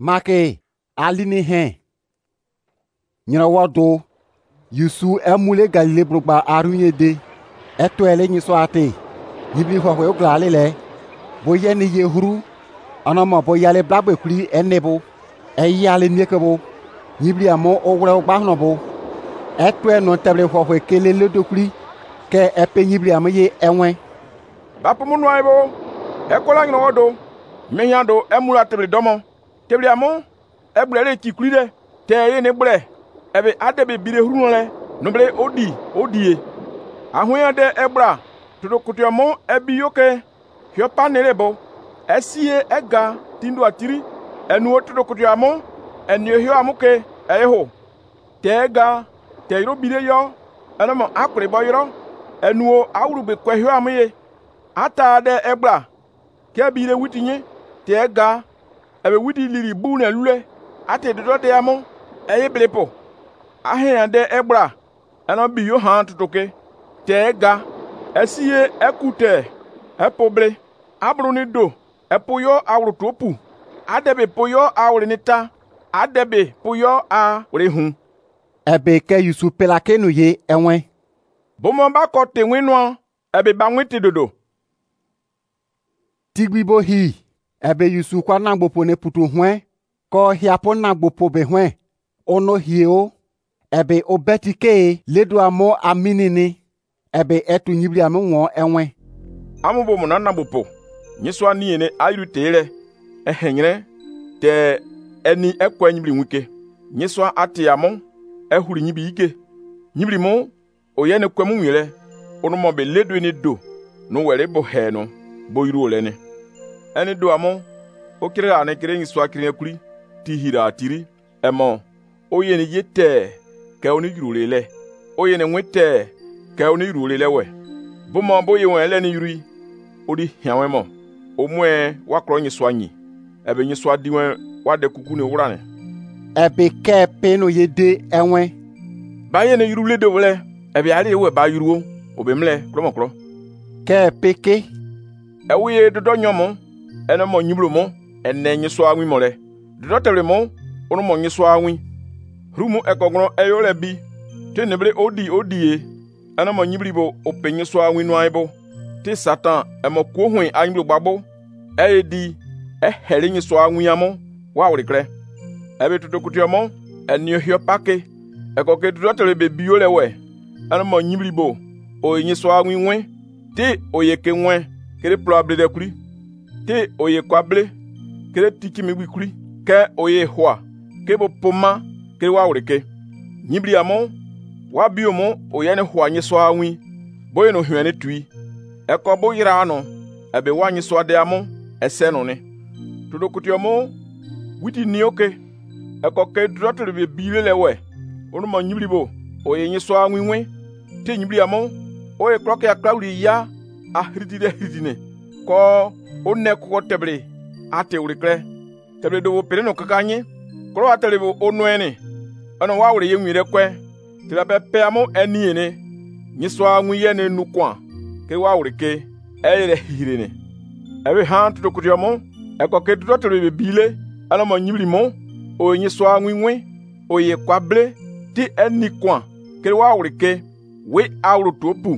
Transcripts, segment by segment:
Make alini hen. Nyirawodo Yusu emule Galile brugba arunye de. Eto ele nyiso ate. Yibli hwahwe oglale le. Boye ni yehuru. Anama boyale blagbe kuli enebo. Eyale niekebo. Yibli amo owre ogbahnobo. Eto eno teble hwahwe kele ledokuli. Ke epe yibli amaye enwe. Bapumunu aibo. Ekola nyirawodo. Menyado emula teble domo. Teble amo. Eblele chikulide. Te ye ne ble. Ebe adebe bire hurunole. Noble odie. Ahoya de ebra. Todo kutuamo ebi yoke. Hiopa nerebo. Esie ega tindu atiri. Enuo todo kutuamo. Enyo hio amuke. Eho. Te ega. Te yiro bire yo. Enamo akure boyiro. Enuo awurube kwe hio amuye. Ata de ebra. Ke bire witinye. Te ega. Ebe witi liri bu ne lule. Ate dodo de amo. Eye blepo. Ahia de ebra. Eno bi yo han tutoke. Te ega. Esie ekute. Epoble. Abruni do. Epoyo awru topu. Adebe poyo awrinita. Adebe poyo awrihun. Ebe ke Yusu pelake no ye enwe. Bomo ba kote winwa. Ebe ba nwiti dodo. Tigbibo hi. Ebe Yusu kwa nangbopo ne putu hwen. Ko hiapo nangbopo be hwen. Ono hieo. Ebe obetike ledo amo aminini. Ebe etu nyibli amo enwe. Amubo mo nangbopo. Nyiswa niene ayiru tere. Ehenyre. Te eni ekwa nyibli nwike. Nyiswa ate amo. Ehuri nyibi ike. Nyibli mo. Oyene kwemu nwile. Ono mo be ledo ni do. No were bo he no. Bo yiru olene. Eni do amo. Okire ane kire nyiswa kire kuri. Ti hira atiri. Emo. Oyene yete. Ke oni yiru lele. Oyene nwete. Ke oni yiru lele we. Bomo boye won ele ni yuri. Odi hianwe mo. Omwe wakro nyiswa nyi. Ebe nyiswa diwen wade kuku ne wurane. Ebe ke peno yede enwe. Baye ne yuru lede wole. Ebe ale we ba yuru obemle kromokro. Ke peke. Ewe dodo nyomo. Ene mo nyibro mo. Ene nyiswa anwi mole. Dodo tele mo. Ono mo nyiswa anwi. Rumu ekogro eyole bi. Te nebre odi. Ene mo nyibribo ope nyiswa anwi no aibo. Te Satan emo kuo hwen anyibro gbabo. Edi ehele nyiswa anwi amo. Wa wurikre. Ebe tutokutuamo. Eni hio pake. Ekoke dodo tele be biole we. Ene mo nyibribo. Oye nyiswa anwi nwe. Te oye ke nwe. Kere plable de kuri. Te oye kwable. Kere tiki migwi kuri. Ke oye hwa. Ke bo poma. Kere wa wurike. Nyibri amo. Wa biomo oye ne hwa nyiswa anwi. Boye no hwene tui. Eko bo yira ano. Ebe wa nyiswa de amo. Ese no ne. Todo kutuamo. Witi ni oke. Eko ke dodo tele be biole we. Ono mo nyibri bo. Oye nyiswa anwi nwe. Te nyibri amo. Oye kroke ya klaudi ya. Hiridine. Ko one ko teble. Ate urikre. Teble do pere no kakanye. Kro atele bo onwene. Ono wa wure yenwire kwe. Tela pepe amo eni ene. Nyiswa anwi ye ne nukwa. Ke wa urike. Eyere hirene. Ebe han tutokutuamo. Eko ke dodo tele be bile. Ano mo nyibli mo. Oye nyiswa anwi nwe. Oye kwable. Ti eni kwa. Ke wa urike. We awru topu.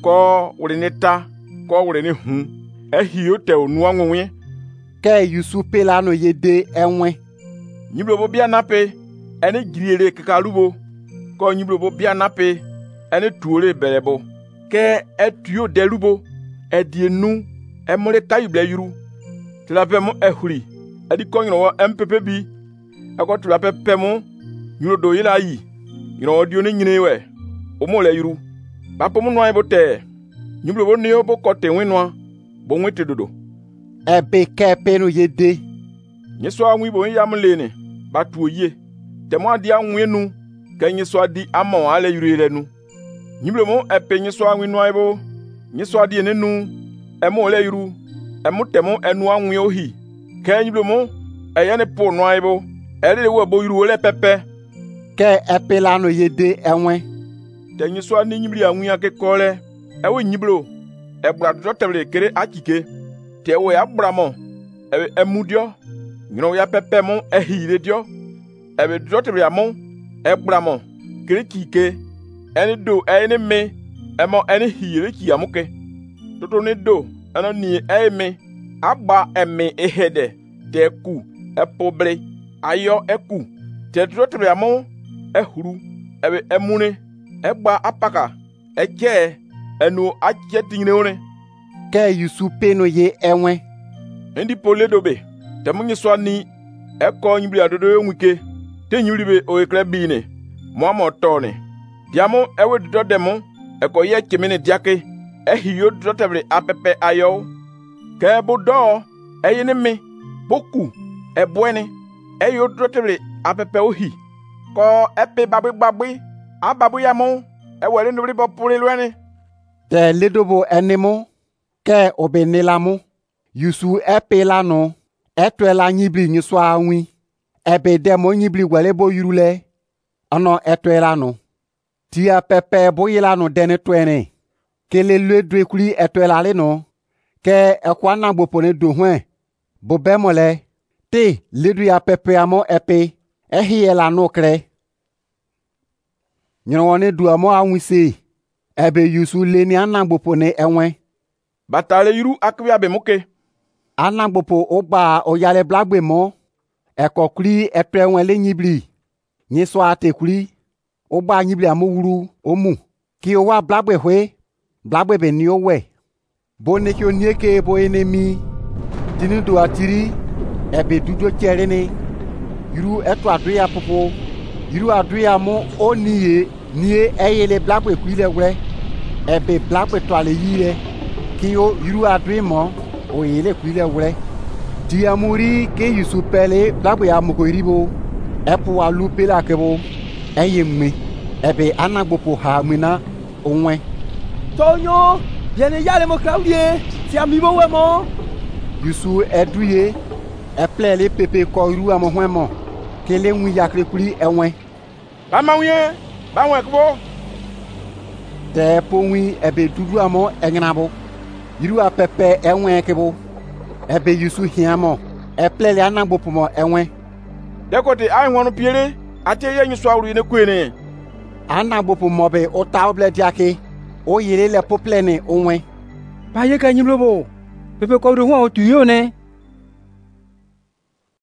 Ko wure neta. Ko wure ni hun. Ehio te onu anwenwe. Ke Yusu pelano yede enwe. Nyiblo bo bia nape. Ene giriere kakalubo. Ko nyiblo bo bia nape. Ene tuore belebo. Ke etuyo delubo. Edienu. Emole kayuble yuru. Tilape mo ehuri. Edi konyo MPP bi. Eko tilape pemo. Nyuro do yila yi. Nyuro dio ni nyinewe. Omole yuru. Bapo mo noy bo te. Nyiblo bo niyo bo kote winwa. Bo nwete dodo. Ebe ke peno yede. Nyiswa anwi bo yamlene. Batu ye. Temo adi anwenu. Ke nyiswa di amon ale yurele nu. Nyiblo mo epe nyiswa anwi no aibo. Nyiswa di enenu. Emo ole yuru. Emo temo enu anwi ohi. Ke nyiblo mo eyene po no aibo. Ele wo bo yuru ole pepe. Ke epelano yede enwe. Te nyiswa ni nyibli anwi ake kole. Ewe nyiblo. Ebra do tele kere akike. Te we abramo. Emudio. Nyro ya pepe mo ehire dio. Ebe dotre ya mo egbra mo. Krikike eni do eni me emo eni hire ki amuke. Toto ni do eno ni eme agba eme ehede teku epobre ayo eku. Te dotre ya mo ehuru ebe emune egba apaka eje enu aje tingne Ke Yusu peno ye enwe. Ndi pole dobe. Te munyi swani eko nyibri adodo enwike. Te nyuribe o ekle bine. Mo mo tone. Diamo ewe do demo eko ye chemene diake. Ehiyo do tebre apepe ayo. Ke bodo eyene me boku ebwene. Eyo do tebre apepe ohi. Ko epe babbi ababu yamo ewele nubri bopure lwene. Te ledobo enemo ke obenelamu. Yusu epe lano etwela nyibli nyiswa anwi. Ebe demo nyibli welebo yurule. Ano etwela no. Tia pepe boyela no dene twene. Kele lwe dwekuli etwela le no. Ke ekwana bopone dohwen. Bobemole. Te ledu ya pepe amo epe. Ehiela no kre. Nyonwane du amo anwise. Ebe Yusu leni anambopone enwe. Batale yuru akbia be moke. Anambopo ogba oyale blagbe mo. Ekokuli etwenwe le nyibli. Nyiso atekuli. Ogba nyibli amowuru omu. Ki owa blagbe hwe. Blagbe be ni owe. Bone ki onieke bo enemi. Dinu atiri. Ebe dudo cherene. Yuru eto aduya popo. Yuru aduya mo oniye. Nie eyele blagbe kuile we. Ebe blagbe to ale yire. Ki o yuru aduya mo. Oyele kuile we. Diamuri ke Yusu pele blagbe ya moko iribo. Epo alupe la kebo. Eye me. Ebe anagbopo ha mina onwe. Tonyo, yene yale mo Claudie. Ti amibo we mo. Yusu eduye. Eple le pepe ko iru amo hwemo. Kele nwi yakre kuli enwe. Ba wen kubo. Te po nwi ebe dudu amo engnabo. Iru apepe enwe kebo. Ebe Yusu hiamo. Eple le anagbopo mo enwe. Dekote ai wonu piere ate ye nyiswa ru ne kwene. Anagbopo mobe o table diake. O yele le poplene onwe. Ba ye ka nyimlobo. Pepe ko ru ho tuyo ne.